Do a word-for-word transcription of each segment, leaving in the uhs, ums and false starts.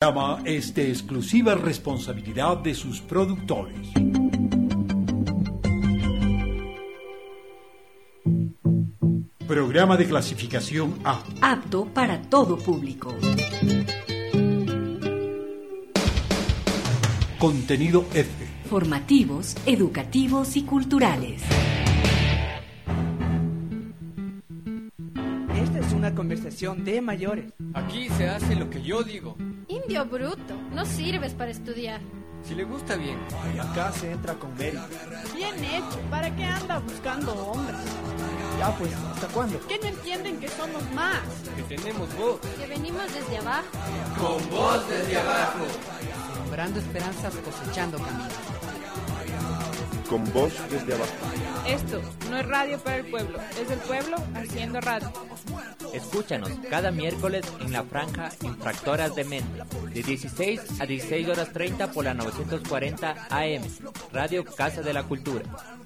programa es de exclusiva responsabilidad de sus productores. Programa de clasificación A. Apto para todo público. Contenido F. Formativos, educativos y culturales. Esta es una conversación de mayores. Aquí se hace lo que yo digo. Indio bruto, no sirves para estudiar. Si le gusta bien. Acá se entra con mérito. Bien hecho, ¿para qué anda buscando hombres? Ya pues, ¿hasta cuándo? ¿Qué no entienden que somos más? Que tenemos voz. Que venimos desde abajo. Con voz desde abajo. Sembrando esperanzas, cosechando caminos. Con voz desde abajo. Esto no es radio para el pueblo, es el pueblo haciendo radio. Escúchanos cada miércoles en la franja Infractoras de Mente, de dieciséis a dieciséis horas treinta por la novecientos cuarenta A M, Radio Casa de la Cultura.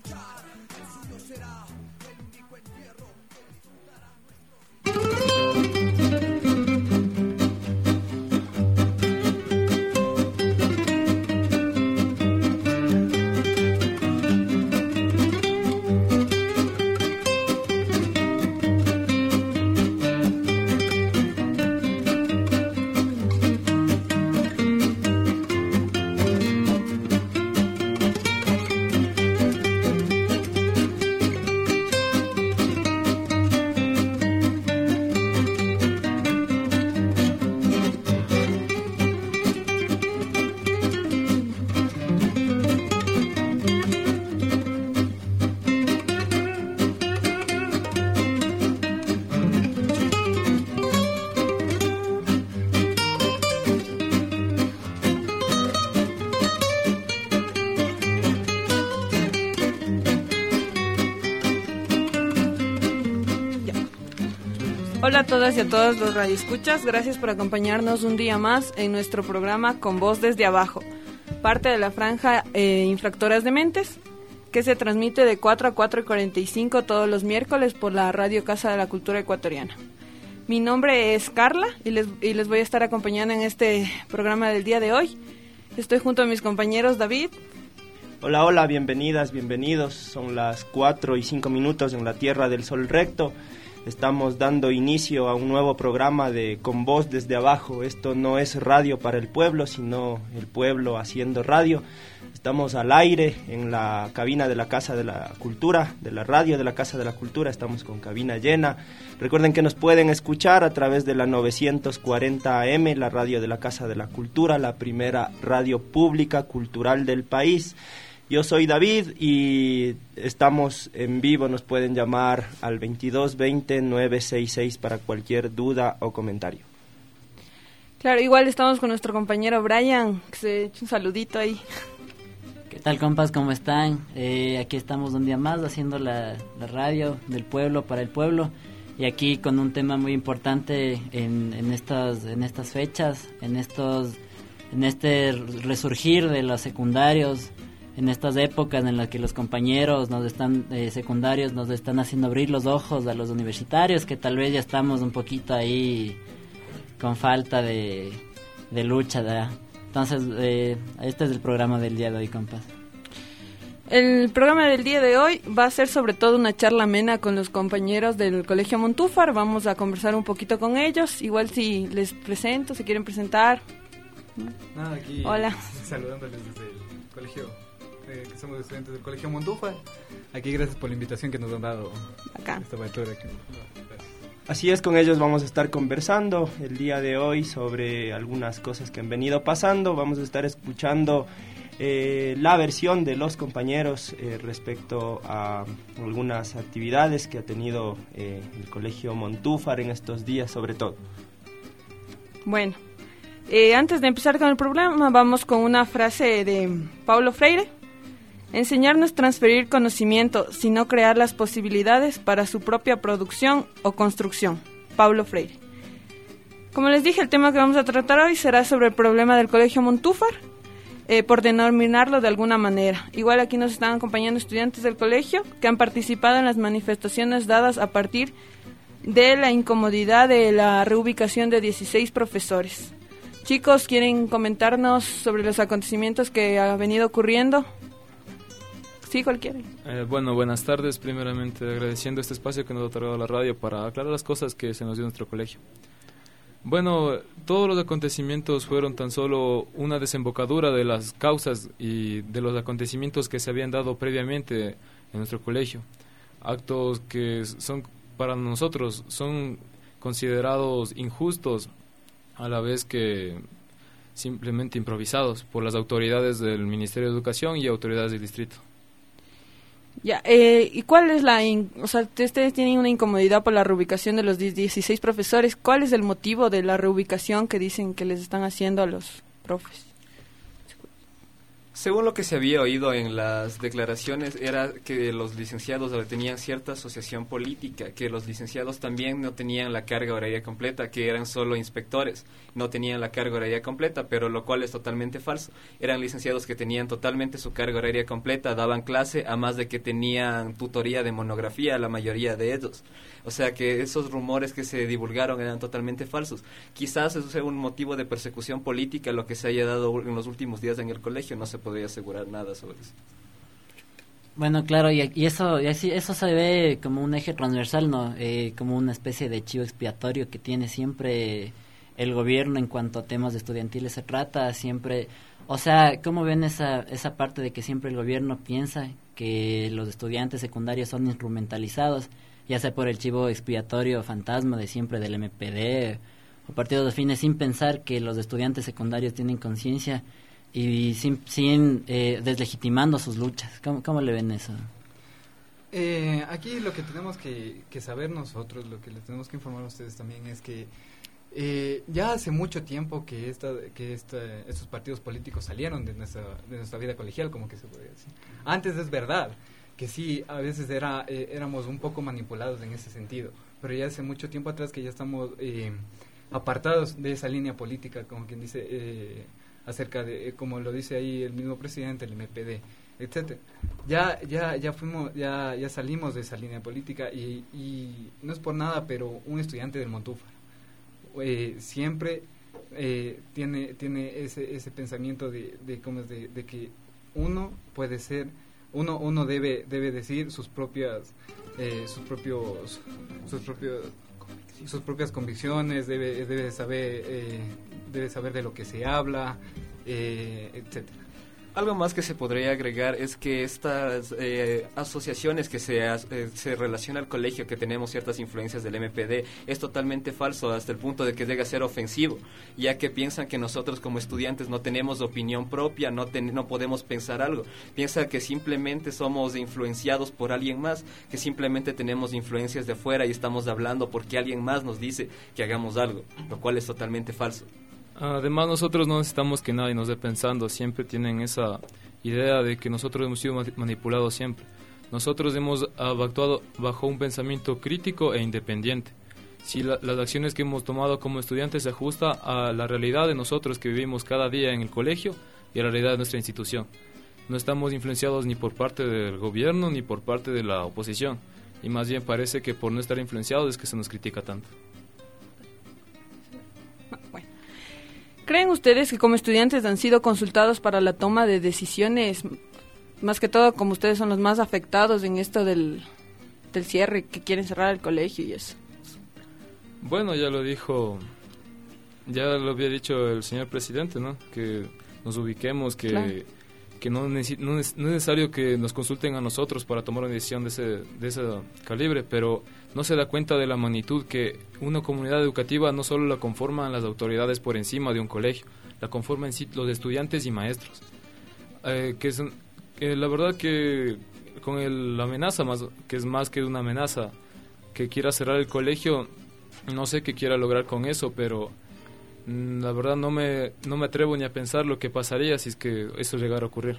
Hola a todas y a todos los radioescuchas, gracias por acompañarnos un día más en nuestro programa Con Voz desde Abajo, parte de la franja eh, Infractoras de Mentes, que se transmite de cuatro a cuatro y cuarenta y cinco todos los miércoles por la Radio Casa de la Cultura Ecuatoriana. Mi nombre es Carla y les, y les voy a estar acompañando en este programa del día de hoy. Estoy junto a mis compañeros David. Hola, hola, bienvenidas, bienvenidos. Son las cuatro y cinco minutos en la Tierra del Sol Recto. Estamos dando inicio a un nuevo programa de Con Voz desde Abajo. Esto no es radio para el pueblo, sino el pueblo haciendo radio. Estamos al aire en la cabina de la Casa de la Cultura, de la radio de la Casa de la Cultura. Estamos con cabina llena. Recuerden que nos pueden escuchar a través de la novecientos cuarenta A M, la radio de la Casa de la Cultura, la primera radio pública cultural del país. Yo soy David y estamos en vivo, nos pueden llamar al veintidós veinte nueve sesenta y seis para cualquier duda o comentario. Claro, igual estamos con nuestro compañero Brian, que se eche un saludito ahí. ¿Qué tal, compas? ¿Cómo están? Eh, aquí estamos un día más haciendo la, la radio del pueblo para el pueblo y aquí con un tema muy importante en, en, estas, en estas fechas, en, estos, en este resurgir de los secundarios, en estas épocas en las que los compañeros nos están eh, secundarios nos están haciendo abrir los ojos a los universitarios, que tal vez ya estamos un poquito ahí con falta de, de lucha, ¿verdad? Entonces, eh, este es el programa del día de hoy, compas. El programa del día de hoy va a ser sobre todo una charla amena con los compañeros del Colegio Montúfar. Vamos a conversar un poquito con ellos, igual si les presento, si quieren presentar. Nada, aquí hola, saludándoles desde el colegio. Eh, que somos estudiantes del Colegio Montúfar. Aquí gracias por la invitación que nos han dado acá. Esta aventura aquí. Así es, con ellos vamos a estar conversando el día de hoy sobre algunas cosas que han venido pasando. Vamos a estar escuchando eh, la versión de los compañeros eh, respecto a algunas actividades que ha tenido eh, el Colegio Montúfar en estos días sobre todo. Bueno, eh, antes de empezar con el programa vamos con una frase de Paulo Freire. Enseñar no es transferir conocimiento, sino crear las posibilidades para su propia producción o construcción. Paulo Freire. Como les dije, el tema que vamos a tratar hoy será sobre el problema del Colegio Montúfar, eh, por denominarlo de alguna manera. Igual aquí nos están acompañando estudiantes del colegio que han participado en las manifestaciones dadas a partir de la incomodidad de la reubicación de dieciséis profesores. Chicos, ¿quieren comentarnos sobre los acontecimientos que ha venido ocurriendo? Sí, cualquiera. Eh, bueno, buenas tardes. Primeramente agradeciendo este espacio que nos ha otorgado la radio para aclarar las cosas que se nos dio en nuestro colegio. Bueno, todos los acontecimientos fueron tan solo una desembocadura de las causas y de los acontecimientos que se habían dado previamente en nuestro colegio. Actos que son para nosotros son considerados injustos, a la vez que simplemente improvisados por las autoridades del Ministerio de Educación y autoridades del distrito. Ya, eh, ¿y cuál es la, in, o sea, ustedes tienen una incomodidad por la reubicación de los dieciséis profesores? ¿Cuál es el motivo de la reubicación que dicen que les están haciendo a los profes? Según lo que se había oído en las declaraciones, era que los licenciados tenían cierta asociación política, que los licenciados también no tenían la carga horaria completa, que eran solo inspectores, no tenían la carga horaria completa, pero lo cual es totalmente falso. Eran licenciados que tenían totalmente su carga horaria completa, daban clase, a más de que tenían tutoría de monografía, la mayoría de ellos. O sea que esos rumores que se divulgaron eran totalmente falsos. Quizás eso sea un motivo de persecución política, lo que se haya dado en los últimos días en el colegio, no se podría asegurar nada sobre eso. Bueno, claro, y, y eso y así, eso se ve como un eje transversal, ¿no? Eh, como una especie de chivo expiatorio que tiene siempre el gobierno en cuanto a temas estudiantiles se trata, siempre... O sea, ¿cómo ven esa, esa parte de que siempre el gobierno piensa que los estudiantes secundarios son instrumentalizados, ya sea por el chivo expiatorio fantasma de siempre del M P D o partidos afines, sin pensar que los estudiantes secundarios tienen conciencia y sin, sin eh, deslegitimando sus luchas? ¿Cómo, cómo le ven eso? Eh, aquí lo que tenemos que, que saber nosotros, lo que les tenemos que informar a ustedes también es que eh, ya hace mucho tiempo que esta, que esta, estos partidos políticos salieron de nuestra, de nuestra vida colegial, como que se podría decir. Antes es verdad que sí, a veces era eh, éramos un poco manipulados en ese sentido, pero ya hace mucho tiempo atrás que ya estamos eh, apartados de esa línea política, como quien dice, eh, acerca de, eh, como lo dice ahí el mismo presidente, el M P D, etcétera. Ya, ya, ya fuimos, ya, ya salimos de esa línea política y, y no es por nada, pero un estudiante del Montúfar eh, siempre eh, tiene, tiene ese, ese pensamiento de, de, ¿cómo es? de, de que uno puede ser Uno, uno debe debe decir sus propias eh, sus propios sus propios sus propias convicciones, debe debe saber eh, debe saber de lo que se habla, eh, etcétera. Algo más que se podría agregar es que estas eh, asociaciones que se, eh, se relaciona al colegio, que tenemos ciertas influencias del M P D, es totalmente falso hasta el punto de que llega a ser ofensivo, ya que piensan que nosotros como estudiantes no tenemos opinión propia, no, ten, no podemos pensar algo. Piensan que simplemente somos influenciados por alguien más, que simplemente tenemos influencias de afuera y estamos hablando porque alguien más nos dice que hagamos algo, lo cual es totalmente falso. Además, nosotros no necesitamos que nadie nos dé pensando, siempre tienen esa idea de que nosotros hemos sido manipulados siempre. Nosotros hemos actuado bajo un pensamiento crítico e independiente. Si la, las acciones que hemos tomado como estudiantes se ajustan a la realidad de nosotros que vivimos cada día en el colegio y a la realidad de nuestra institución. No estamos influenciados ni por parte del gobierno ni por parte de la oposición, y más bien parece que por no estar influenciados es que se nos critica tanto. ¿Creen ustedes que como estudiantes han sido consultados para la toma de decisiones, más que todo como ustedes son los más afectados en esto del, del cierre, que quieren cerrar el colegio y eso? Bueno, ya lo dijo, ya lo había dicho el señor presidente, ¿no? Que nos ubiquemos, que, claro. que no, necesi- no, es, no es necesario que nos consulten a nosotros para tomar una decisión de ese, de ese calibre, pero no se da cuenta de la magnitud que una comunidad educativa no solo la conforman las autoridades por encima de un colegio, la conforman en sí los estudiantes y maestros. Eh, que es, eh, la verdad que con el, la amenaza, más, que es más que una amenaza, que quiera cerrar el colegio, no sé qué quiera lograr con eso, pero mm, la verdad no me, no me atrevo ni a pensar lo que pasaría si es que eso llegara a ocurrir.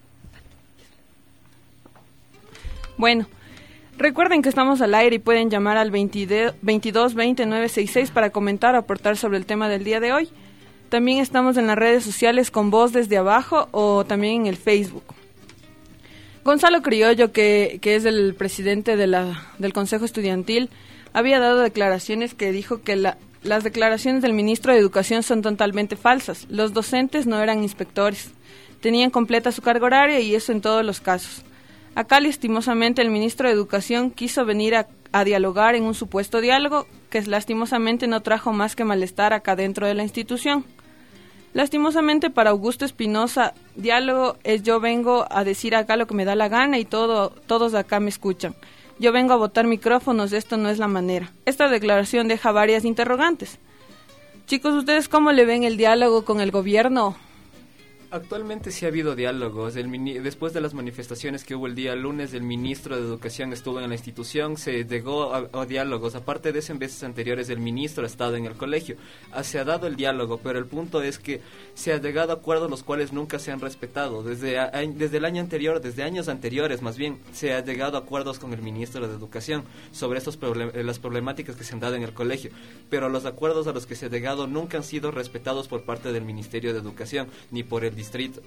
Bueno, recuerden que estamos al aire y pueden llamar al veintidós veinte nueve sesenta y seis para comentar o aportar sobre el tema del día de hoy. También estamos en las redes sociales con Voz Desde Abajo o también en el Facebook. Gonzalo Criollo, que, que es el presidente de la, del Consejo Estudiantil, había dado declaraciones que dijo que la, las declaraciones del ministro de Educación son totalmente falsas. Los docentes no eran inspectores, tenían completa su carga horaria y eso en todos los casos. Acá, lastimosamente, el ministro de Educación quiso venir a, a dialogar en un supuesto diálogo que lastimosamente no trajo más que malestar acá dentro de la institución. Lastimosamente para Augusto Espinosa, diálogo es yo vengo a decir acá lo que me da la gana y todo, todos acá me escuchan. Yo vengo a botar micrófonos, esto no es la manera. Esta declaración deja varias interrogantes. Chicos, ¿ustedes cómo le ven el diálogo con el gobierno? Actualmente sí ha habido diálogos. El mini- después de las manifestaciones que hubo el día lunes, el ministro de Educación estuvo en la institución, se llegó a, a diálogos. Aparte de eso, en veces anteriores el ministro ha estado en el colegio. Ah, se ha dado el diálogo, pero el punto es que se ha llegado a acuerdos los cuales nunca se han respetado. Desde, a, desde el año anterior, desde años anteriores más bien, se ha llegado a acuerdos con el ministro de Educación sobre estos problem- las problemáticas que se han dado en el colegio. Pero los acuerdos a los que se ha llegado nunca han sido respetados por parte del Ministerio de Educación, ni por el distrito.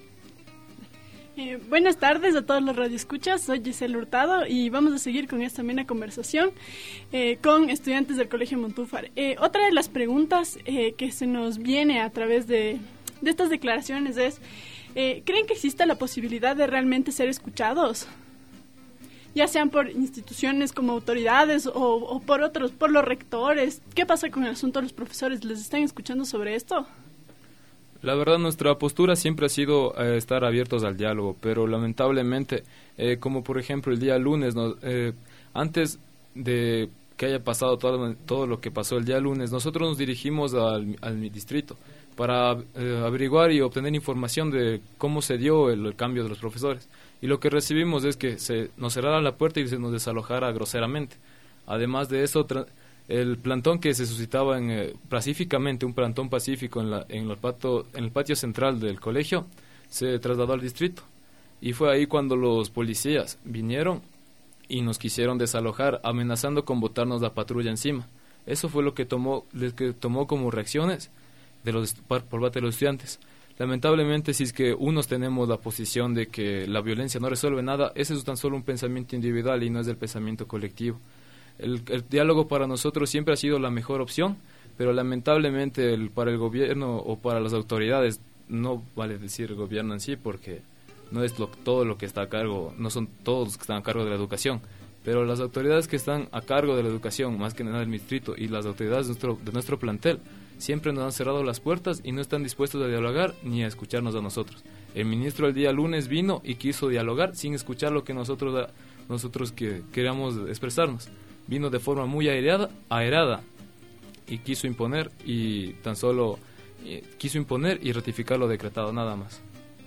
Eh, buenas tardes a todos los radioescuchas, soy Giselle Hurtado y vamos a seguir con esta amena conversación eh, con estudiantes del Colegio Montúfar. Eh, otra de las preguntas eh, que se nos viene a través de, de estas declaraciones es, eh, ¿creen que exista la posibilidad de realmente ser escuchados? Ya sean por instituciones como autoridades o, o por otros, por los rectores. ¿Qué pasa con el asunto de los profesores? ¿Les están escuchando sobre esto? La verdad, nuestra postura siempre ha sido eh, estar abiertos al diálogo, pero lamentablemente, eh, como por ejemplo el día lunes, ¿no? eh, antes de que haya pasado todo, todo lo que pasó el día lunes, nosotros nos dirigimos al, al distrito para eh, averiguar y obtener información de cómo se dio el, el cambio de los profesores. Y lo que recibimos es que se nos cerrara la puerta y se nos desalojara groseramente. Además de eso, tra- el plantón que se suscitaba en, eh, pacíficamente, un plantón pacífico en, la, en, el pato, en el patio central del colegio, se trasladó al distrito. Y fue ahí cuando los policías vinieron y nos quisieron desalojar, amenazando con botarnos la patrulla encima. Eso fue lo que tomó, lo que tomó como reacciones de los, por parte de los estudiantes. Lamentablemente, si es que unos tenemos la posición de que la violencia no resuelve nada, ese es tan solo un pensamiento individual y no es del pensamiento colectivo. El, el diálogo para nosotros siempre ha sido la mejor opción, pero lamentablemente el, para el gobierno o para las autoridades, no vale decir gobierno en sí, porque no es lo, todo lo que está a cargo, no son todos los que están a cargo de la educación, pero las autoridades que están a cargo de la educación, más que nada el distrito y las autoridades de nuestro, de nuestro plantel, siempre nos han cerrado las puertas y no están dispuestos a dialogar ni a escucharnos a nosotros. El ministro el día lunes vino y quiso dialogar sin escuchar lo que nosotros, nosotros que queríamos expresarnos. Vino de forma muy airada, airada y quiso imponer y tan solo eh, quiso imponer y ratificar lo decretado, nada más.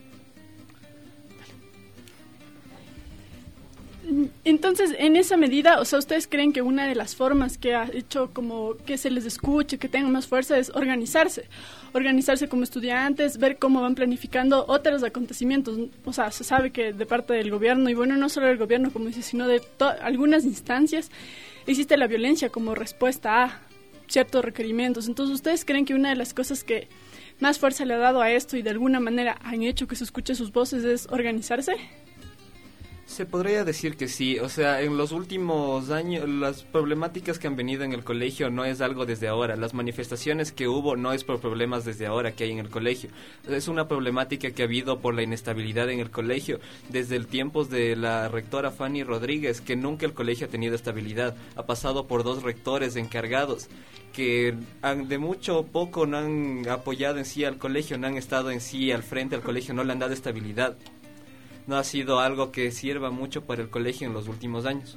Entonces, en esa medida, o sea, ¿ustedes creen que una de las formas que ha hecho como que se les escuche, que tengan más fuerza, es organizarse? Organizarse como estudiantes, ver cómo van planificando otros acontecimientos. O sea, se sabe que de parte del gobierno, y bueno, no solo del gobierno, como dice, sino de to- algunas instancias, existe la violencia como respuesta a ciertos requerimientos. Entonces, ¿ustedes creen que una de las cosas que más fuerza le ha dado a esto y de alguna manera han hecho que se escuche sus voces es organizarse? Se podría decir que sí, o sea, en los últimos años las problemáticas que han venido en el colegio no es algo desde ahora, las manifestaciones que hubo no es por problemas desde ahora que hay en el colegio, es una problemática que ha habido por la inestabilidad en el colegio desde el tiempos de la rectora Fanny Rodríguez, que nunca el colegio ha tenido estabilidad, ha pasado por dos rectores encargados que han, de mucho o poco no han apoyado en sí al colegio, no han estado en sí al frente al colegio, no le han dado estabilidad. No ha sido algo que sirva mucho para el colegio en los últimos años.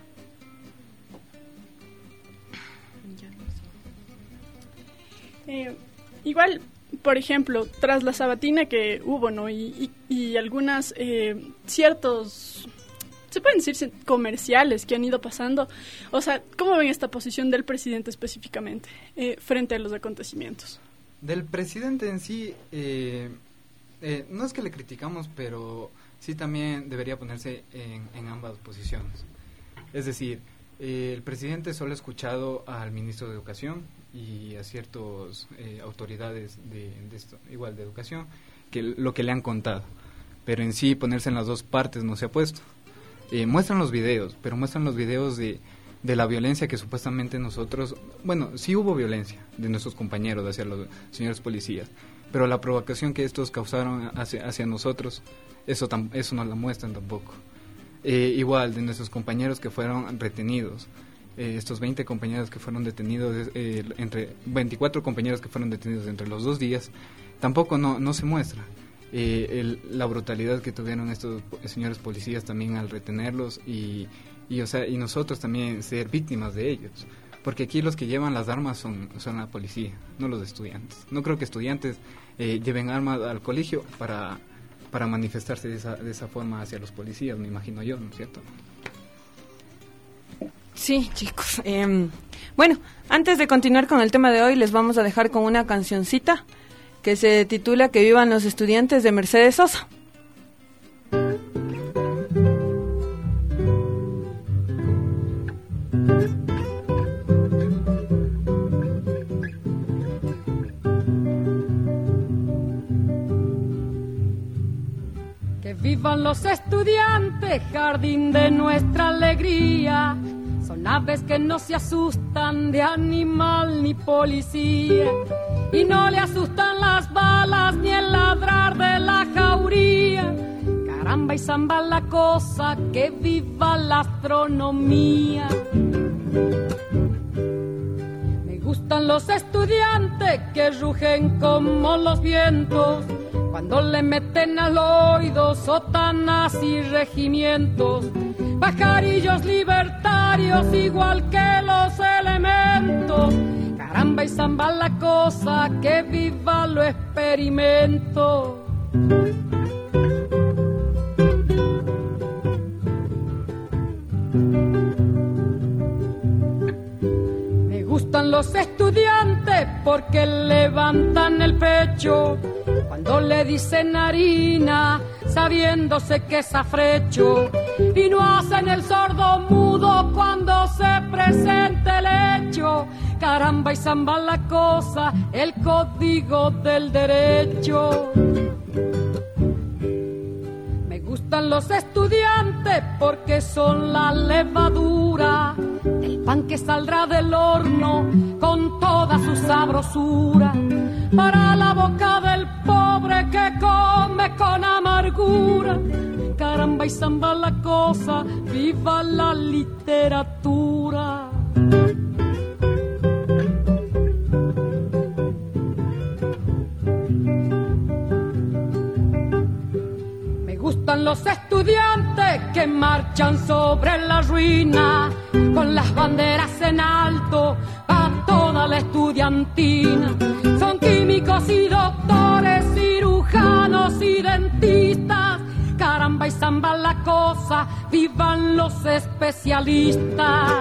Eh, igual, por ejemplo, tras la sabatina que hubo, ¿no? Y, y, y algunas eh, ciertos, se pueden decir comerciales que han ido pasando. O sea, ¿cómo ven esta posición del presidente específicamente eh, frente a los acontecimientos? Del presidente en sí, eh, eh, no es que le criticamos, pero sí también debería ponerse en, en ambas posiciones. Es decir, eh, el presidente solo ha escuchado al ministro de Educación y a ciertas eh, autoridades de, de esto, igual de educación, que lo que le han contado. Pero en sí ponerse en las dos partes no se ha puesto. Eh, muestran los videos, pero muestran los videos de de la violencia que supuestamente nosotros, bueno, sí hubo violencia de nuestros compañeros hacia los señores policías, pero la provocación que estos causaron hacia, hacia nosotros, eso, tam, eso no la muestran tampoco. Eh, igual, de nuestros compañeros que fueron retenidos, eh, estos veinte compañeros que fueron detenidos, eh, entre veinticuatro compañeros que fueron detenidos entre los dos días, tampoco no, no se muestra. Eh, el, la brutalidad que tuvieron estos señores policías también al retenerlos y, y, o sea, y nosotros también ser víctimas de ellos, porque aquí los que llevan las armas son, son la policía, no los estudiantes. No creo que estudiantes eh, lleven armas al colegio para, para manifestarse de esa, de esa forma hacia los policías, me imagino yo, ¿no es cierto? Sí, chicos. Eh, bueno, antes de continuar con el tema de hoy, les vamos a dejar con una cancioncita que se titula Que vivan los estudiantes, de Mercedes Sosa. Que vivan los estudiantes, jardín de nuestra alegría. Son aves que no se asustan de animal ni policía, y no le asustan las balas ni el ladrar de la jauría. Caramba y zamba la cosa, que viva la astronomía. Me gustan los estudiantes que rugen como los vientos, cuando le meten al oído sotanas y regimientos. Pajarillos libertarios igual que los elementos. Caramba y zamba la cosa, que viva lo experimento. Me gustan los estudiantes porque levantan el pecho cuando le dicen harina, sabiéndose que es afrecho, y no hacen el sordo mudo cuando se presente el hecho. Caramba y zamba la cosa, el código del derecho. Me gustan los estudiantes porque son la levadura del pan que saldrá del horno con toda su sabrosura, para la boca del pobre que come con amargura. Caramba y zamba la cosa, viva la literatura. Me gustan los estudiantes que marchan sobre la ruina, con las banderas en alto a toda la estudiantina. Son químicos y doctores, cirujanos y dentistas. Caramba y zamba la cosa, vivan los especialistas.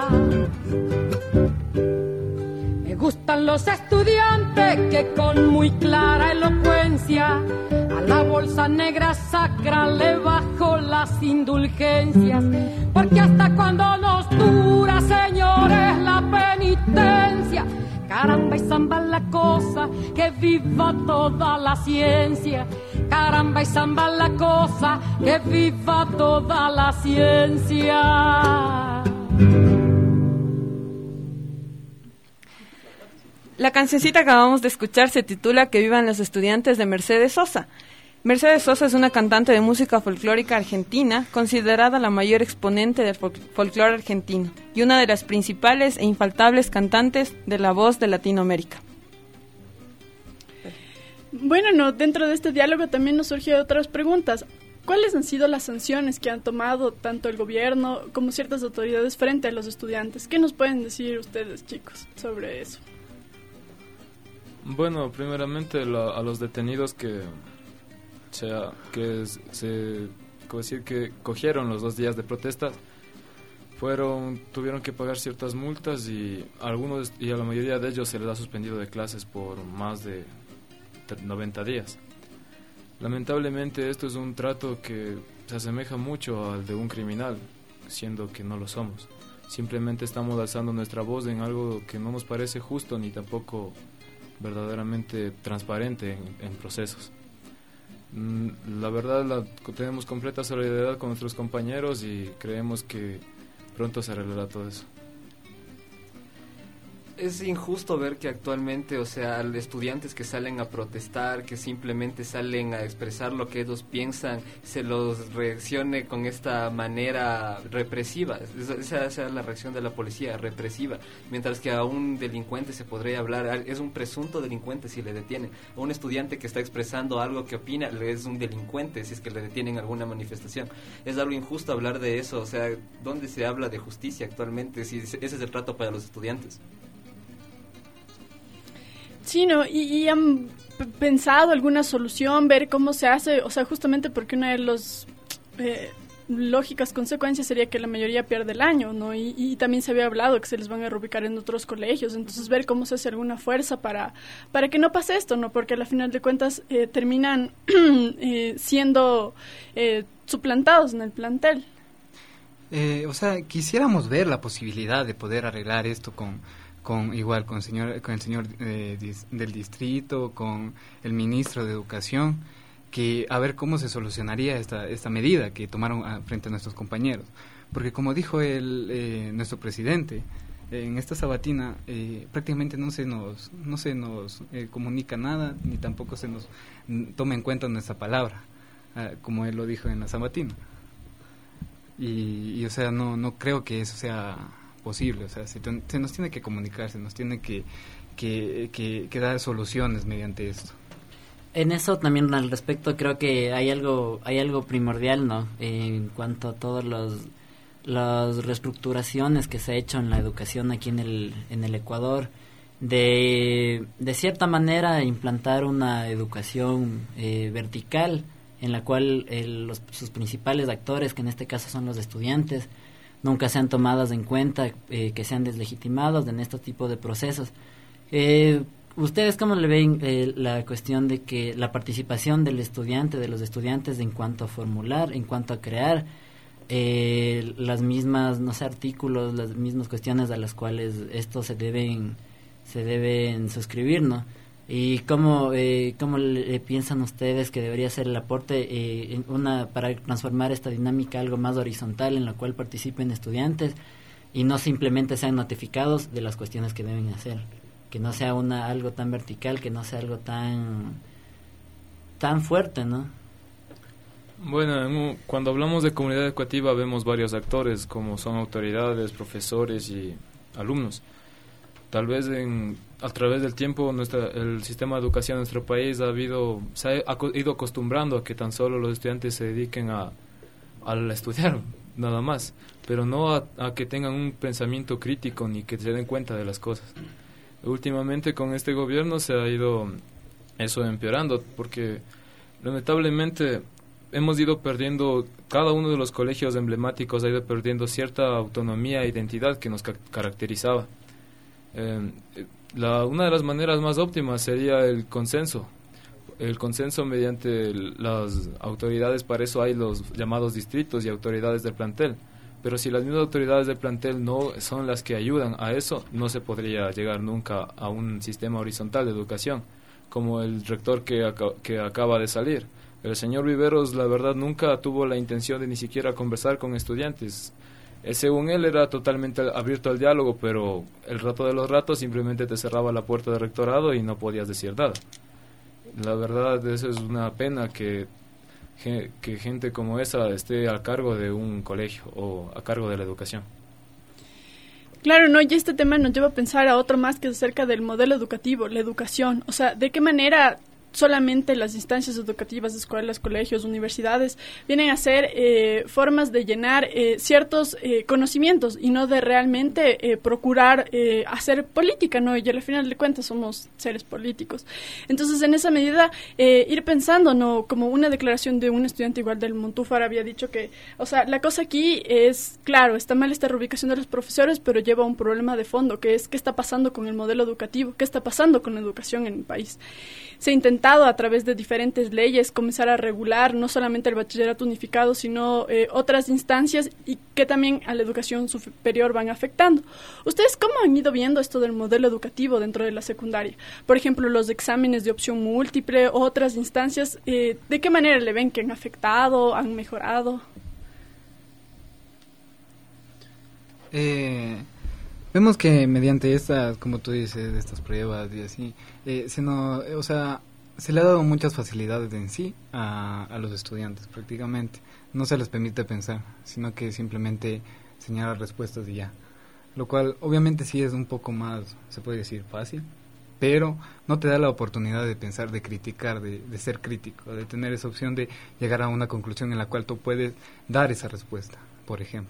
Me gustan los estudiantes que con muy clara elocuencia a la bolsa negra sacra le bajo las indulgencias, porque hasta cuando nos dura, señores, la penitencia. Caramba y zamba la cosa, que viva toda la ciencia. Caramba y zamba la cosa, que viva toda la ciencia. La cancioncita que acabamos de escuchar se titula Que vivan los estudiantes, de Mercedes Sosa. Mercedes Sosa es una cantante de música folclórica argentina, considerada la mayor exponente del fol- folclore argentino y una de las principales e infaltables cantantes de la voz de Latinoamérica. Bueno, no, dentro de este diálogo también nos surgieron otras preguntas. ¿Cuáles han sido las sanciones que han tomado tanto el gobierno como ciertas autoridades frente a los estudiantes? ¿Qué nos pueden decir ustedes, chicos, sobre eso? Bueno, primeramente la, a los detenidos que sea que se como decir que cogieron los dos días de protesta, fueron tuvieron que pagar ciertas multas, y a algunos y a la mayoría de ellos se les ha suspendido de clases por más de noventa días. Lamentablemente esto es un trato que se asemeja mucho al de un criminal, siendo que no lo somos. Simplemente estamos alzando nuestra voz en algo que no nos parece justo ni tampoco verdaderamente transparente en, en procesos. La verdad, la, tenemos completa solidaridad con nuestros compañeros y creemos que pronto se arreglará todo eso. Es injusto ver que actualmente, o sea, estudiantes que salen a protestar, que simplemente salen a expresar lo que ellos piensan, se los reaccione con esta manera represiva. Esa, esa es la reacción de la policía, represiva. Mientras que a un delincuente se podría hablar, es un presunto delincuente si le detienen. A un estudiante que está expresando algo que opina, es un delincuente si es que le detienen alguna manifestación. Es algo injusto hablar de eso, o sea, ¿dónde se habla de justicia actualmente si ese es el trato para los estudiantes? Sí, ¿no? Y, y han p- pensado alguna solución, ver cómo se hace, o sea, justamente porque una de las eh, lógicas consecuencias sería que la mayoría pierde el año, ¿no? Y, y también se había hablado que se les van a reubicar en otros colegios, entonces ver cómo se hace alguna fuerza para, para que no pase esto, ¿no? Porque a la final de cuentas eh, terminan eh, siendo eh, suplantados en el plantel. Eh, o sea, quisiéramos ver la posibilidad de poder arreglar esto con... con igual con, señor, con el señor eh, dis, del distrito, con el ministro de Educación, que a ver cómo se solucionaría esta esta medida que tomaron a, frente a nuestros compañeros. Porque como dijo el eh, nuestro presidente, eh, en esta sabatina eh, prácticamente no se nos no se nos eh, comunica nada, ni tampoco se nos n- toma en cuenta nuestra palabra, eh, como él lo dijo en la sabatina. Y, y o sea, no no creo que eso sea posible, o sea, se, se nos tiene que comunicar, se nos tiene que, que, que, que dar soluciones mediante esto. En eso también al respecto creo que hay algo hay algo primordial, ¿no? Eh, en cuanto a todos los las reestructuraciones que se ha hecho en la educación aquí en el en el Ecuador, de de cierta manera implantar una educación eh, vertical en la cual el, los, sus principales actores, que en este caso son los estudiantes, nunca sean tomadas en cuenta, eh, que sean deslegitimados en este tipo de procesos. Eh, ¿Ustedes cómo le ven eh, la cuestión de que la participación del estudiante, de los estudiantes en cuanto a formular, en cuanto a crear eh, las mismas, no sé, artículos, las mismas cuestiones a las cuales estos se deben se deben suscribir, ¿no? ¿Y cómo, eh, cómo le piensan ustedes que debería ser el aporte eh, en una para transformar esta dinámica a algo más horizontal en la cual participen estudiantes y no simplemente sean notificados de las cuestiones que deben hacer? Que no sea una algo tan vertical, que no sea algo tan tan fuerte, ¿no? Bueno, cuando hablamos de comunidad educativa vemos varios actores, como son autoridades, profesores y alumnos. Tal vez en, a través del tiempo nuestra, el sistema de educación en nuestro país ha habido se ha aco- ido acostumbrando a que tan solo los estudiantes se dediquen a, a estudiar, nada más, pero no a, a que tengan un pensamiento crítico ni que se den cuenta de las cosas. Últimamente con este gobierno se ha ido eso empeorando, porque lamentablemente hemos ido perdiendo, cada uno de los colegios emblemáticos ha ido perdiendo cierta autonomía e identidad que nos ca- caracterizaba. Eh, la, una de las maneras más óptimas sería el consenso. El consenso mediante el, las autoridades, para eso hay los llamados distritos y autoridades del plantel. Pero si las mismas autoridades del plantel no son las que ayudan a eso, no se podría llegar nunca a un sistema horizontal de educación, como el rector que, aca- que acaba de salir. El señor Viveros, la verdad, nunca tuvo la intención de ni siquiera conversar con estudiantes. Eh, según él, era totalmente abierto al diálogo, pero el rato de los ratos simplemente te cerraba la puerta del rectorado y no podías decir nada. La verdad, eso es una pena que, que gente como esa esté a cargo de un colegio o a cargo de la educación. Claro, no, y este tema nos lleva a pensar a otro más que es acerca del modelo educativo, la educación. O sea, ¿de qué manera solamente las instancias educativas, escuelas, colegios, universidades, vienen a ser eh, formas de llenar eh, ciertos eh, conocimientos y no de realmente eh, procurar eh, hacer política, ¿no? Y al final de cuentas somos seres políticos. Entonces, en esa medida, eh, ir pensando, ¿no? Como una declaración de un estudiante igual del Montúfar había dicho que, o sea, la cosa aquí es, claro, está mal esta reubicación de los profesores, pero lleva a un problema de fondo, que es qué está pasando con el modelo educativo, qué está pasando con la educación en el país. Se ha intentado a través de diferentes leyes comenzar a regular no solamente el bachillerato unificado, sino eh, otras instancias y que también a la educación superior van afectando. ¿Ustedes cómo han ido viendo esto del modelo educativo dentro de la secundaria? Por ejemplo, los exámenes de opción múltiple, otras instancias, eh, ¿de qué manera le ven que han afectado, han mejorado? Eh, Vemos que mediante estas, como tú dices, de estas pruebas y así, eh, se no, o sea, se le ha dado muchas facilidades en sí a, a los estudiantes prácticamente. No se les permite pensar, sino que simplemente señala respuestas y ya. Lo cual obviamente sí es un poco más, se puede decir, fácil, pero no te da la oportunidad de pensar, de criticar, de, de ser crítico, de tener esa opción de llegar a una conclusión en la cual tú puedes dar esa respuesta, por ejemplo.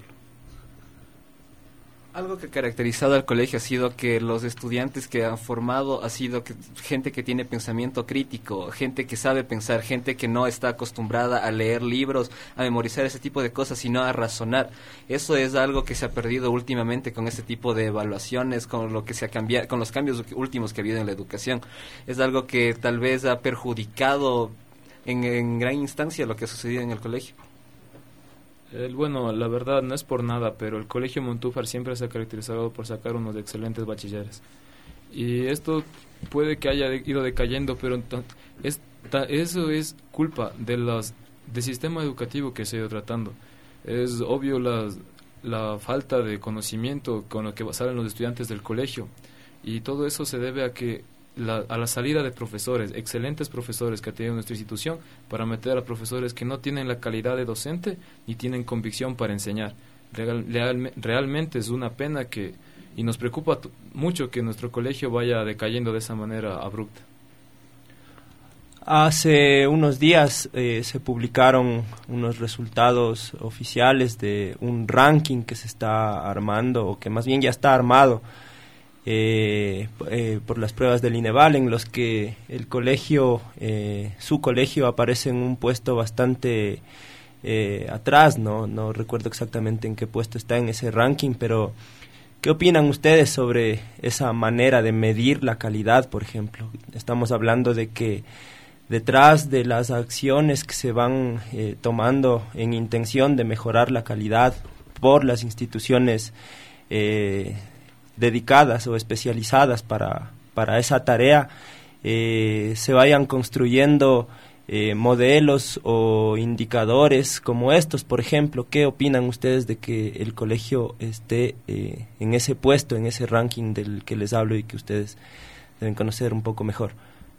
Algo que ha caracterizado al colegio ha sido que los estudiantes que han formado ha sido que, gente que tiene pensamiento crítico, gente que sabe pensar, gente que no está acostumbrada a leer libros, a memorizar ese tipo de cosas, sino a razonar. Eso es algo que se ha perdido últimamente con este tipo de evaluaciones, con lo que se ha cambiado, con los cambios últimos que ha habido en la educación. Es algo que tal vez ha perjudicado en, en gran instancia lo que ha sucedido en el colegio. El, bueno, la verdad no es por nada, pero el Colegio Montúfar siempre se ha caracterizado por sacar unos excelentes bachilleres. Y esto puede que haya ido decayendo, pero es, eso es culpa de los, del sistema educativo que se ha ido tratando. Es obvio la, la falta de conocimiento con lo que salen los estudiantes del colegio. Y todo eso se debe a que La, a la salida de profesores, excelentes profesores que ha tenido nuestra institución, para meter a profesores que no tienen la calidad de docente ni tienen convicción para enseñar. Real, real, realmente es una pena que, y nos preocupa t- mucho que nuestro colegio vaya decayendo de esa manera abrupta. Hace unos días eh, se publicaron unos resultados oficiales de un ranking que se está armando, o que más bien ya está armado, Eh, eh, por las pruebas del INEVAL, en los que el colegio, eh, su colegio aparece en un puesto bastante eh, atrás, ¿no? No recuerdo exactamente en qué puesto está en ese ranking, pero ¿qué opinan ustedes sobre esa manera de medir la calidad, por ejemplo? Estamos hablando de que detrás de las acciones que se van eh, tomando en intención de mejorar la calidad por las instituciones eh, dedicadas o especializadas para, para esa tarea, eh, se vayan construyendo eh, modelos o indicadores como estos, por ejemplo. ¿Qué opinan ustedes de que el colegio esté eh, en ese puesto, en ese ranking del que les hablo y que ustedes deben conocer un poco mejor?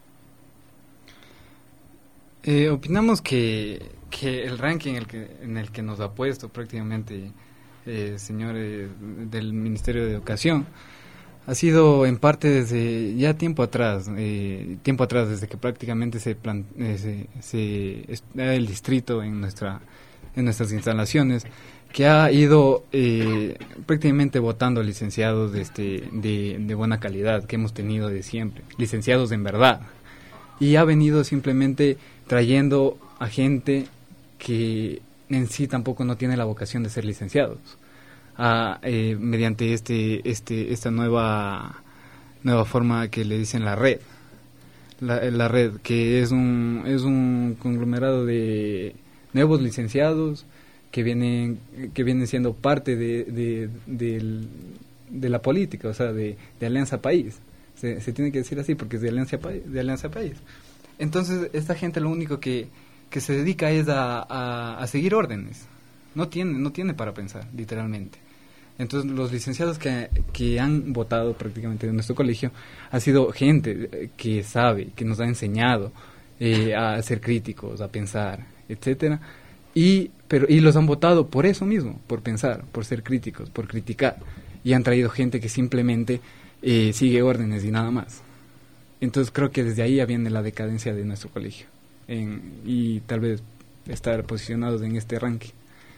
Eh, opinamos que, que el ranking en el que, en el que nos ha puesto prácticamente Eh, señores del Ministerio de Educación ha sido en parte desde ya tiempo atrás, eh, tiempo atrás desde que prácticamente se, plan, eh, se, se está el distrito en nuestra en nuestras instalaciones, que ha ido eh, prácticamente votando licenciados de, este, de, de buena calidad que hemos tenido de siempre, licenciados en verdad, y ha venido simplemente trayendo a gente que en sí tampoco no tiene la vocación de ser licenciados, a, eh, mediante este este esta nueva nueva forma que le dicen la red, la, la red que es un es un conglomerado de nuevos licenciados que vienen que vienen siendo parte de de, de, de la política, o sea, de, de Alianza País, se, se tiene que decir así porque es de Alianza País, de Alianza País. Entonces esta gente lo único que que se dedica es a, a, a seguir órdenes, no tiene no tiene para pensar, literalmente. Entonces los licenciados que, que han votado prácticamente en nuestro colegio ha sido gente que sabe, que nos ha enseñado eh, a ser críticos, a pensar, etcétera, y pero y los han votado por eso mismo, por pensar, por ser críticos, por criticar, y han traído gente que simplemente eh, sigue órdenes y nada más. Entonces creo que desde ahí ya viene la decadencia de nuestro colegio. En, y tal vez estar posicionados en este ranking.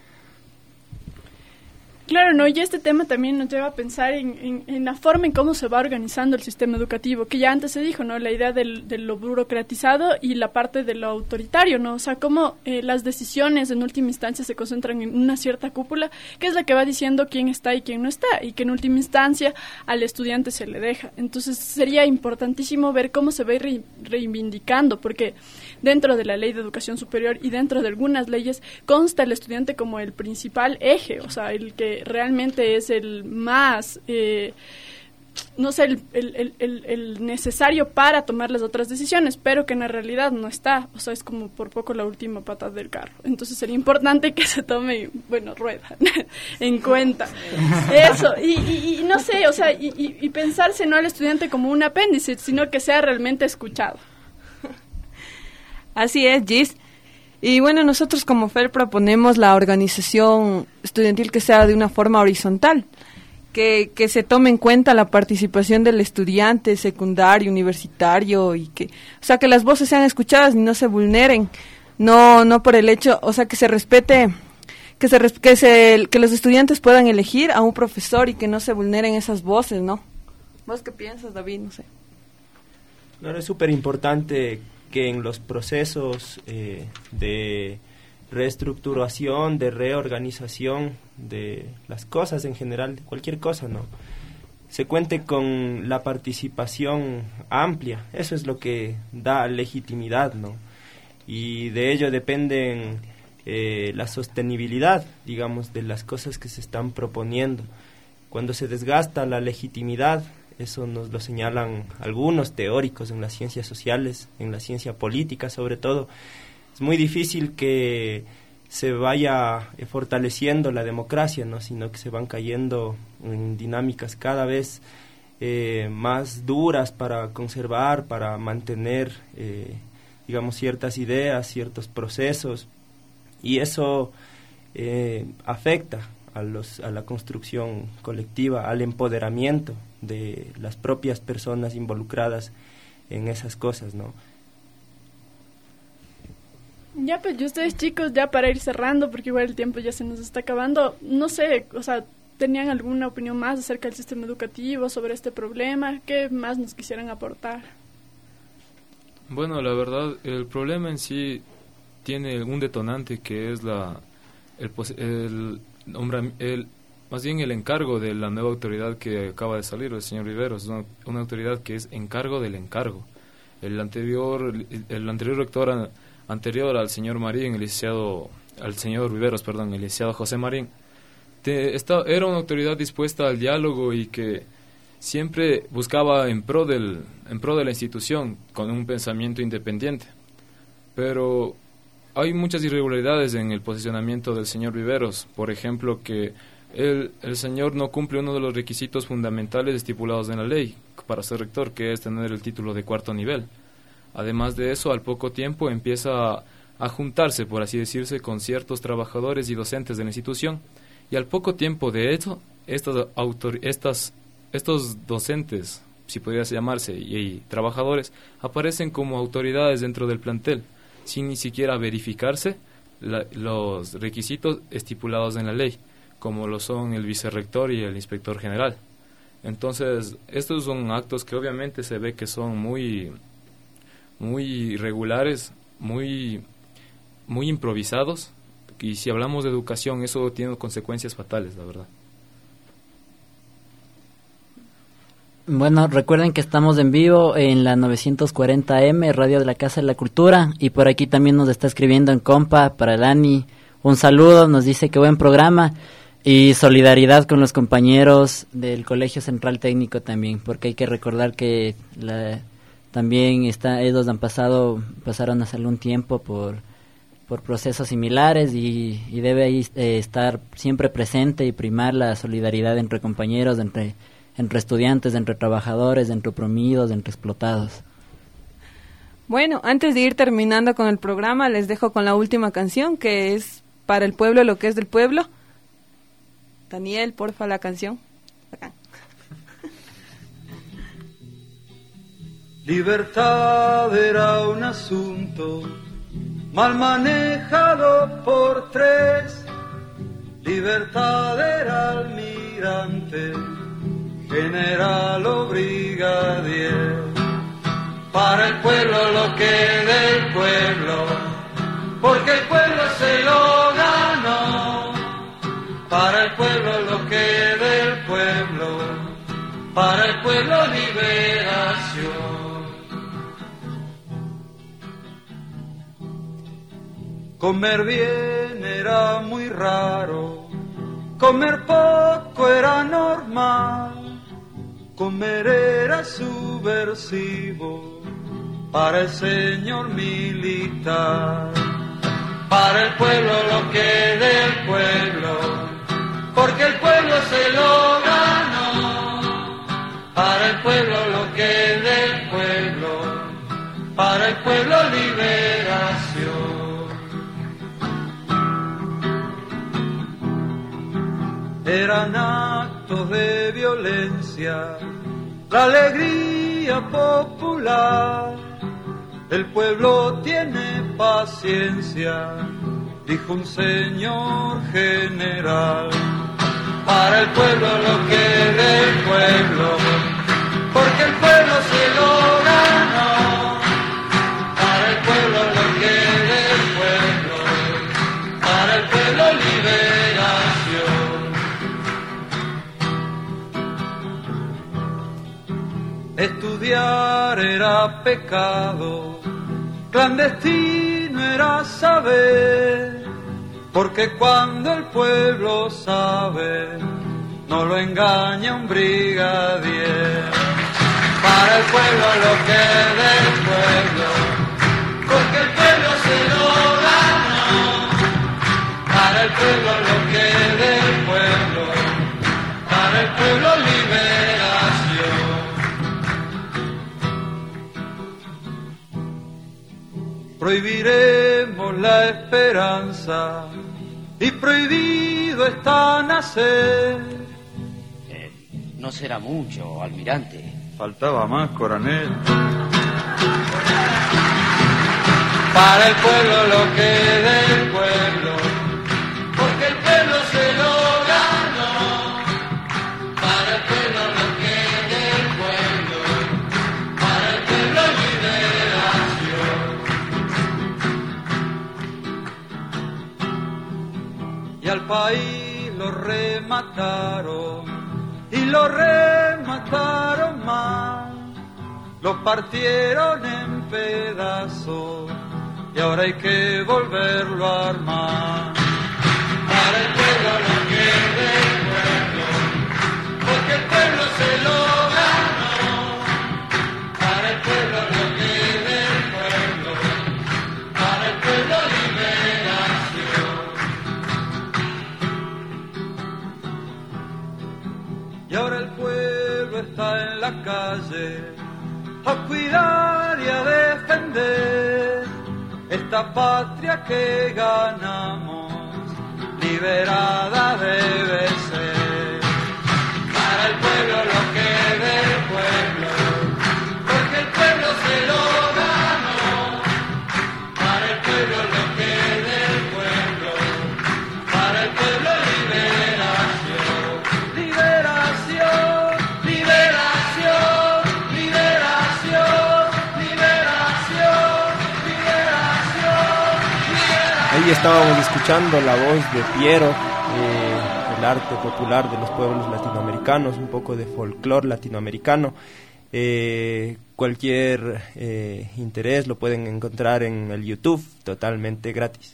Claro, no, y este tema también nos lleva a pensar en, en, en la forma en cómo se va organizando el sistema educativo, que ya antes se dijo, ¿no? La idea del, de lo burocratizado y la parte de lo autoritario, ¿no? O sea, cómo eh, las decisiones en última instancia se concentran en una cierta cúpula, que es la que va diciendo quién está y quién no está, y que en última instancia al estudiante se le deja. Entonces sería importantísimo ver cómo se va a ir re, reivindicando, porque dentro de la Ley de Educación Superior y dentro de algunas leyes consta el estudiante como el principal eje, o sea, el que realmente es el más eh, no sé, el, el, el, el necesario para tomar las otras decisiones, pero que en la realidad no está, o sea, es como por poco la última pata del carro. Entonces sería importante que se tome, bueno, rueda, en cuenta. Eso, y, y, y no sé, o sea, y, y, y pensarse no al estudiante como un apéndice, sino que sea realmente escuchado. Así es, Gis. Y bueno, nosotros como F E R proponemos la organización estudiantil que sea de una forma horizontal, que, que se tome en cuenta la participación del estudiante secundario, universitario, y que, o sea, que las voces sean escuchadas y no se vulneren, no no por el hecho, o sea, que se respete, que se que se que los estudiantes puedan elegir a un profesor y que no se vulneren esas voces, ¿no? ¿Vos qué piensas, David? No sé. Claro, es súper importante que en los procesos eh, de reestructuración, de reorganización de las cosas en general, de cualquier cosa, ¿no?, se cuente con la participación amplia. Eso es lo que da legitimidad, ¿no? Y de ello dependen eh, la sostenibilidad, digamos, de las cosas que se están proponiendo. Cuando se desgasta la legitimidad, eso nos lo señalan algunos teóricos en las ciencias sociales, en la ciencia política sobre todo, es muy difícil que se vaya fortaleciendo la democracia, ¿no?, sino que se van cayendo en dinámicas cada vez eh, más duras para conservar, para mantener, eh, digamos, ciertas ideas, ciertos procesos, y eso eh, afecta a, los, a la construcción colectiva, al empoderamiento de las propias personas involucradas en esas cosas, ¿no? Ya, pues, y ustedes, chicos, ya para ir cerrando, porque igual el tiempo ya se nos está acabando, no sé, o sea, ¿tenían alguna opinión más acerca del sistema educativo, sobre este problema? ¿Qué más nos quisieran aportar? Bueno, la verdad, el problema en sí tiene un detonante que es la el, el, el, el más bien el encargo de la nueva autoridad que acaba de salir, el señor Riveros, una, una autoridad que es encargo del encargo. El anterior el, el anterior rector a, anterior al señor Marín, el licenciado, al señor Riveros, perdón, el licenciado José Marín, te, esta, era una autoridad dispuesta al diálogo y que siempre buscaba en pro del en pro de la institución con un pensamiento independiente. Pero hay muchas irregularidades en el posicionamiento del señor Riveros, por ejemplo, que El, el señor no cumple uno de los requisitos fundamentales estipulados en la ley para ser rector, que es tener el título de cuarto nivel. Además de eso, al poco tiempo empieza a, a juntarse, por así decirse, con ciertos trabajadores y docentes de la institución, y al poco tiempo de eso, estas autor, estas, estos docentes, si podría llamarse, y, y trabajadores, aparecen como autoridades dentro del plantel, sin ni siquiera verificarse la, los requisitos estipulados en la ley, como lo son el vicerrector y el inspector general. Entonces, estos son actos que obviamente se ve que son muy muy irregulares, muy muy improvisados, y si hablamos de educación, eso tiene consecuencias fatales, la verdad. Bueno, recuerden que estamos en vivo en la novecientos cuarenta eme, Radio de la Casa de la Cultura, y por aquí también nos está escribiendo en compa, para Dani, un saludo, nos dice que buen programa. Y solidaridad con los compañeros del Colegio Central Técnico también, porque hay que recordar que la, también está, ellos han pasado, pasaron hace algún tiempo por, por procesos similares y, y debe ahí eh, estar siempre presente y primar la solidaridad entre compañeros, entre, entre estudiantes, entre trabajadores, entre oprimidos, entre explotados. Bueno, antes de ir terminando con el programa, les dejo con la última canción, que es Para el Pueblo lo que es del pueblo. Daniel, porfa, la canción. Acá. Libertad era un asunto mal manejado por tres. Libertad era almirante, general o brigadier. Para el pueblo lo que del pueblo, porque el pueblo se lo ganó. Para el pueblo lo que del pueblo, para el pueblo liberación. Comer bien era muy raro, comer poco era normal. comer era subversivo para el señor militar. Para el pueblo lo que del pueblo, porque el pueblo se lo ganó. Para el pueblo lo que del pueblo, para el pueblo liberación. Eran actos de violencia, la alegría popular. El pueblo tiene paciencia, dijo un señor general. Para el pueblo lo que del pueblo, porque el pueblo se lo ganó. Para el pueblo lo que del pueblo, para el pueblo liberación. Estudiar era pecado, clandestino era saber, porque cuando el pueblo sabe, no lo engaña un brigadier. Para el pueblo lo que del pueblo, porque el pueblo se lo ganó. Para el pueblo lo que del pueblo, para el pueblo liberación. Prohibiremos la esperanza y prohibido está nacer. Eh, no será mucho, almirante. Faltaba más, coronel. Para el pueblo lo que del pueblo, porque el pueblo se lo ganó. Para el pueblo lo que del pueblo, para el pueblo liberación. Y al país lo remataron, y lo remataron más, lo partieron en pedazos, y ahora hay que volverlo a armar. Para el pueblo lo que del pueblo, porque el pueblo se lo ganó. Para el pueblo lo que del pueblo, para el pueblo liberación. Y ahora el pueblo está en la calle a cuidar y a defender esta patria que ganamos, liberada debe ser. Para el pueblo lo que del pueblo, porque el pueblo se lo ganó. Para el pueblo lo que del pueblo, para el pueblo liberación. Liberación, liberación, liberación, liberación, liberación, liberación. Ahí estábamos escuchando la voz de Piero, eh, el arte popular de los pueblos latinoamericanos, un poco de folclore latinoamericano. Eh, cualquier eh, interés lo pueden encontrar en el YouTube, totalmente gratis.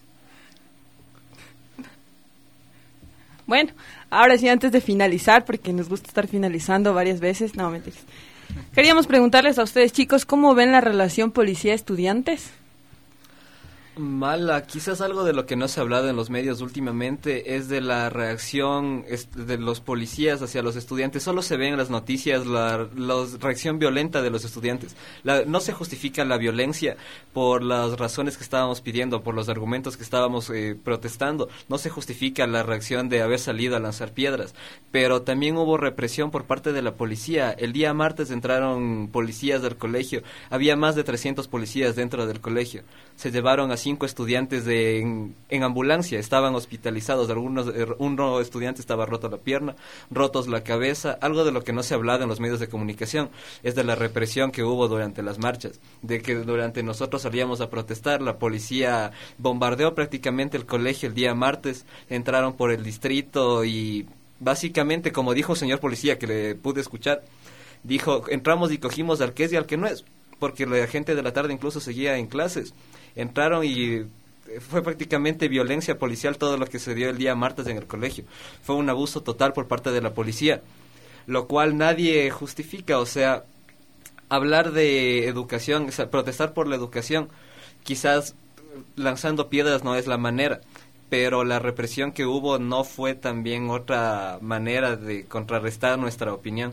Bueno, ahora sí, antes de finalizar, porque nos gusta estar finalizando varias veces, no, mentiras. Queríamos preguntarles a ustedes, chicos, ¿cómo ven la relación policía-estudiantes? Mala, quizás algo de lo que no se ha hablado en los medios últimamente es de la reacción de los policías hacia los estudiantes. Solo se ve en las noticias la, la reacción violenta de los estudiantes. La, no se justifica la violencia por las razones que estábamos pidiendo, por los argumentos que estábamos eh, protestando. No se justifica la reacción de haber salido a lanzar piedras. Pero también hubo represión por parte de la policía. El día martes entraron policías del colegio. Había más de trescientos policías dentro del colegio. Se llevaron a cinco estudiantes de, en, en ambulancia, estaban hospitalizados, algunos, uno estudiante estaba roto la pierna, rotos la cabeza. Algo de lo que no se ha hablado en los medios de comunicación es de la represión que hubo durante las marchas, de que durante nosotros salíamos a protestar, la policía bombardeó prácticamente el colegio el día martes, entraron por el distrito y básicamente, como dijo el señor policía que le pude escuchar, dijo, entramos y cogimos al que es y al que no es, porque la gente de la tarde incluso seguía en clases. Entraron y fue prácticamente violencia policial todo lo que se dio el día martes en el colegio. Fue un abuso total por parte de la policía. lo cual nadie justifica. O sea, hablar de educación, o sea, protestar por la educación, quizás lanzando piedras no es la manera, pero la represión que hubo no fue también otra manera de contrarrestar nuestra opinión.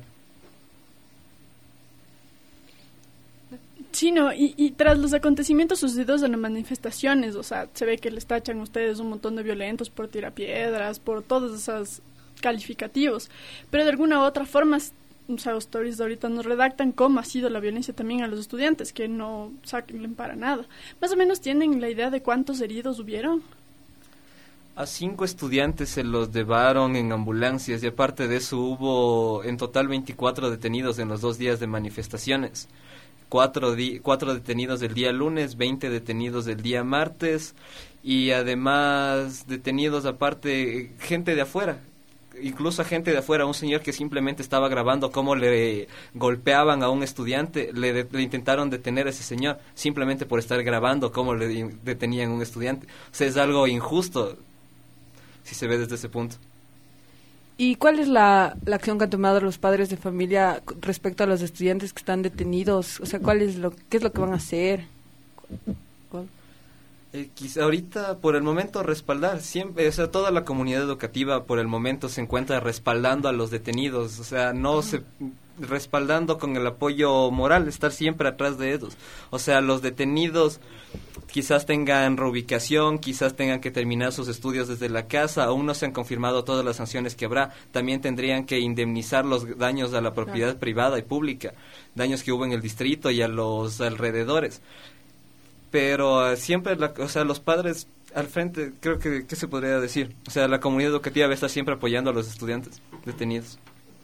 Sí, no, y, y tras los acontecimientos sucedidos en las manifestaciones, o sea, se ve que les tachan a ustedes un montón de violentos por tirapiedras, por todos esos calificativos, pero de alguna u otra forma, o sea, los stories ahorita nos redactan cómo ha sido la violencia también a los estudiantes, que no saquen para nada. Más o menos tienen la idea de cuántos heridos hubieron. A cinco estudiantes se los llevaron en ambulancias y aparte de eso hubo en total veinticuatro detenidos en los dos días de manifestaciones. Cuatro, di- cuatro detenidos el día lunes, veinte detenidos el día martes y además detenidos aparte gente de afuera, incluso gente de afuera, un señor que simplemente estaba grabando cómo le golpeaban a un estudiante, le, de- le intentaron detener a ese señor simplemente por estar grabando cómo le di- detenían a un estudiante. O sea, es algo injusto si se ve desde ese punto. ¿Y cuál es la, la acción que han tomado los padres de familia respecto a los estudiantes que están detenidos? O sea, ¿cuál es lo, qué es lo que van a hacer? ¿Cuál? Eh, quizá ahorita, por el momento, respaldar. Siempre, o sea, toda la comunidad educativa por el momento se encuentra respaldando a los detenidos. O sea, no se respaldando con el apoyo moral, estar siempre atrás de ellos. O sea, los detenidos quizás tengan reubicación, quizás tengan que terminar sus estudios desde la casa, aún no se han confirmado todas las sanciones que habrá, también tendrían que indemnizar los daños a la propiedad claro. privada y pública, daños que hubo en el distrito y a los alrededores. Pero uh, siempre, la, o sea, los padres al frente, creo que, ¿qué se podría decir? O sea, la comunidad educativa va a estar siempre apoyando a los estudiantes detenidos.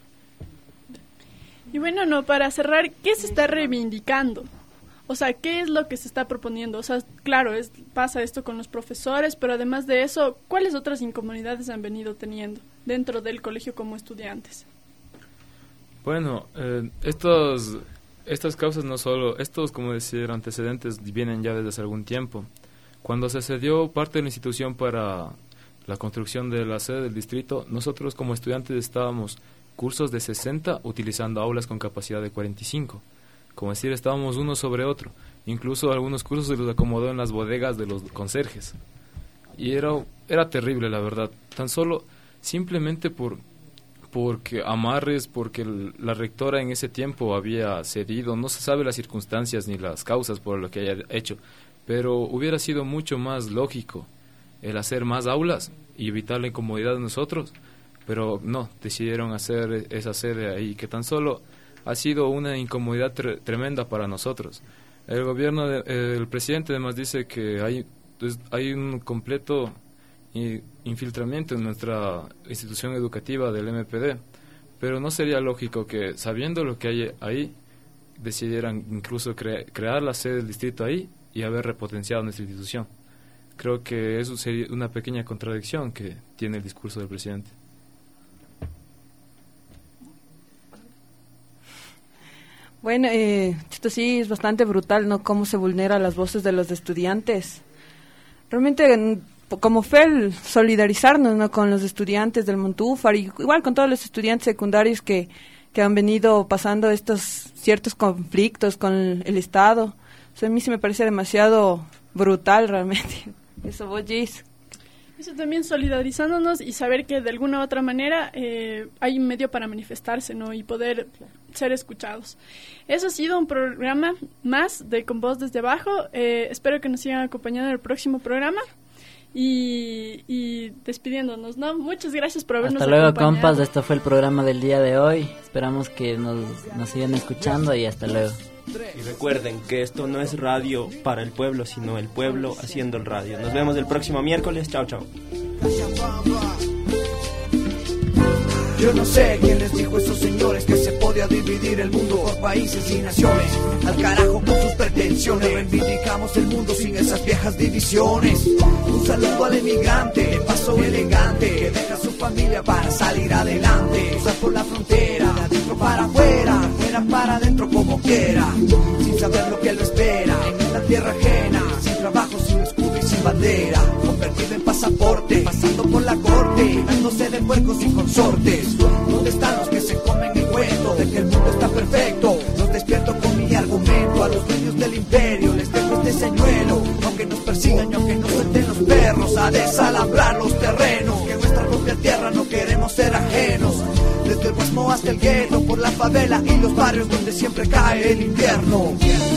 Y bueno, no, para cerrar, ¿qué se está reivindicando? O sea, ¿qué es lo que se está proponiendo? O sea, claro, es, pasa esto con los profesores, pero además de eso, ¿cuáles otras incomodidades han venido teniendo dentro del colegio como estudiantes? Bueno, eh, estos, estas causas no solo, estos, como decir, antecedentes vienen ya desde hace algún tiempo. Cuando se cedió parte de la institución para la construcción de la sede del distrito, nosotros como estudiantes estábamos cursos de sesenta utilizando aulas con capacidad de cuarenta y cinco. Como decir, estábamos uno sobre otro. Incluso algunos cursos se los acomodó en las bodegas de los conserjes. Y era, era terrible, la verdad. Tan solo, simplemente por porque amarres, porque el, la rectora en ese tiempo había cedido. No se sabe las circunstancias ni las causas por lo que haya hecho. Pero hubiera sido mucho más lógico el hacer más aulas y evitar la incomodidad de nosotros. Pero no, decidieron hacer esa sede ahí, que tan solo ha sido una incomodidad tre- tremenda para nosotros. El gobierno, de, eh, el presidente además dice que hay, pues, hay un completo i- infiltramiento en nuestra institución educativa del M P D, pero no sería lógico que, sabiendo lo que hay ahí, decidieran incluso cre- crear la sede del distrito ahí y haber repotenciado nuestra institución. Creo que eso sería una pequeña contradicción que tiene el discurso del presidente. Bueno, eh, esto sí es bastante brutal, ¿no? Cómo se vulneran las voces de los estudiantes. Realmente, como F E L, solidarizarnos, ¿no? Con los estudiantes del Montúfar y igual con todos los estudiantes secundarios que, que han venido pasando estos ciertos conflictos con el, el Estado. O sea, a mí sí me parece demasiado brutal realmente. Eso, vos, Gis. Eso también, solidarizándonos y saber que de alguna u otra manera eh, hay un medio para manifestarse, ¿no? Y poder ser escuchados. Eso ha sido un programa más de Con Voz Desde Abajo. Eh, espero que nos sigan acompañando en el próximo programa. Y, y despidiéndonos, ¿no? Muchas gracias por habernos acompañado. Hasta luego, compas. Esto fue el programa del día de hoy. Esperamos que nos, nos sigan escuchando y hasta luego. Y recuerden que esto no es radio para el pueblo, sino el pueblo haciendo el radio. Nos vemos el próximo miércoles. Chao, chao. Yo no sé quién les dijo a esos señores que se podía dividir el mundo por países y naciones. Al carajo con sus pretensiones, reivindicamos el mundo sin esas viejas divisiones. Un saludo al emigrante, de paso elegante, que deja a su familia para salir adelante. Cruzar por la frontera, de adentro para afuera, afuera para adentro como quiera. Sin saber lo que lo espera, en una tierra ajena, sin trabajo, sin escudo y sin bandera. Convertido en pasaporte, pasando por la corte, dándose de puercos y consortes. ¿Dónde están los que se comen el cuento de que el mundo está perfecto. Los despierto con mi argumento. A los dueños del imperio les dejo este señuelo. Aunque nos persigan y aunque nos suelten los perros, a desalambrar los terrenos. Que en nuestra propia tierra no queremos ser ajenos. Desde el Guasmo hasta el gueto, por la favela y los barrios donde siempre cae el invierno.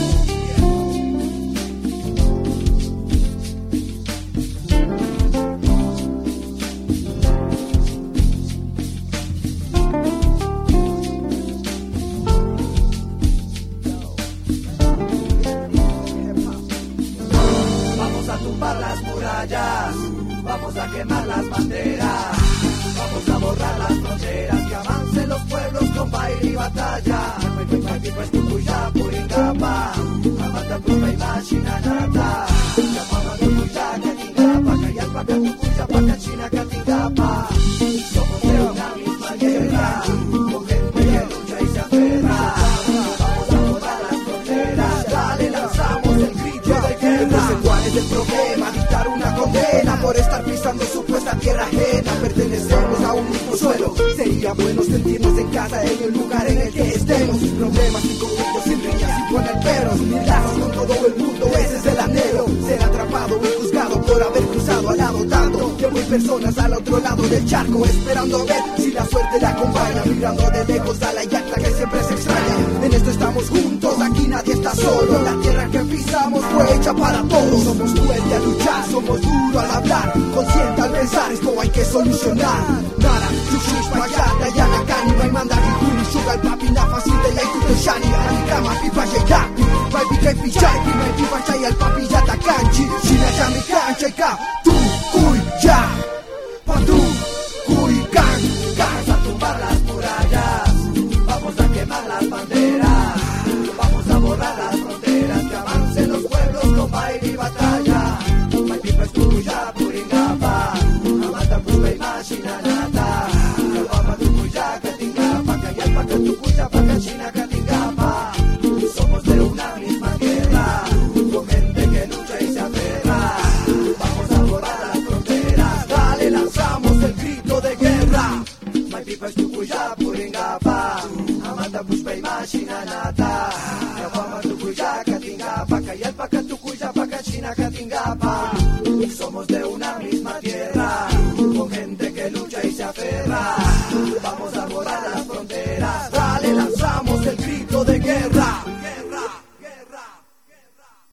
Vamos a tumbar las murallas, vamos a quemar las banderas, vamos a borrar las fronteras, que avancen los pueblos con baile y batalla. Pues tu ya por ingapa, amata pura imagina nada. Llamaba tu ya catingapa, callar pa' tu cuya pa' cachina catingapa. Somos de una misma guerra, con gente que lucha y se aferra. Vamos a borrar las fronteras, dale, lanzamos el grito de guerra. No sé cuál es el problema, dictar una condena por estar pisando supuesta tierra ajena. Pertenecemos a un mismo suelo, sería bueno sentirnos en casa en el lugar en el que estemos. Sin problemas, sin conflictos, sin riñas, sin poner peros. Unirnos con todo el mundo, ese es el anhelo. Ser atrapado y juzgado por haber cruzado al lado tanto. Que hay personas al otro lado del charco, esperando a ver si la suerte la acompaña. Mirando de lejos a la yacta que siempre se extraña. En esto estamos juntos, aquí nadie está solo. La tierra que pisamos fue hecha para todos. Somos fuertes al luchar, somos duros al hablar. Consciente al pensar, esto hay que solucionar. Nara, Yushish, Payata, Yana, Kani, Maimanda, Hikuni, Sugar, Papi, Nafa, Sinte, Yaikuto, Shani, Anikama, Pipa, Yayapi, Maipi, Kepi, Chaipi, Maipi, Pachay, al Papi, Yata, Kanchi, Shina, Yami, Kancha, Ka, Tu, Kuy, Ya, Pa, Tu, Kuy, Kan, Kan, a tumbar las murallas, vamos a quemar las banderas, vamos a borrar las fronteras, que avancen los pueblos con baile y batalla. Maipi, pues tu, ya, Puringapa, Amata, Puba, Imagina, Nata, Yalwapa, tu, Kuya, Katingapa, Kayalpa, tu, Kuya, Pakachina, Katingapa. Somos de una misma tierra, con gente que lucha y se aferra. Vamos a borrar las fronteras, dale, lanzamos el grito de guerra. Maipipa es tu cuya, Puringapa, Amata, Pushpa, Imagina, Nata, Yalwapa, tu, Kuya, Katingapa, Kayalpa, tu, Kuya, Pakachina, Katingapa. Somos de una misma tierra, con gente que lucha y se aferra.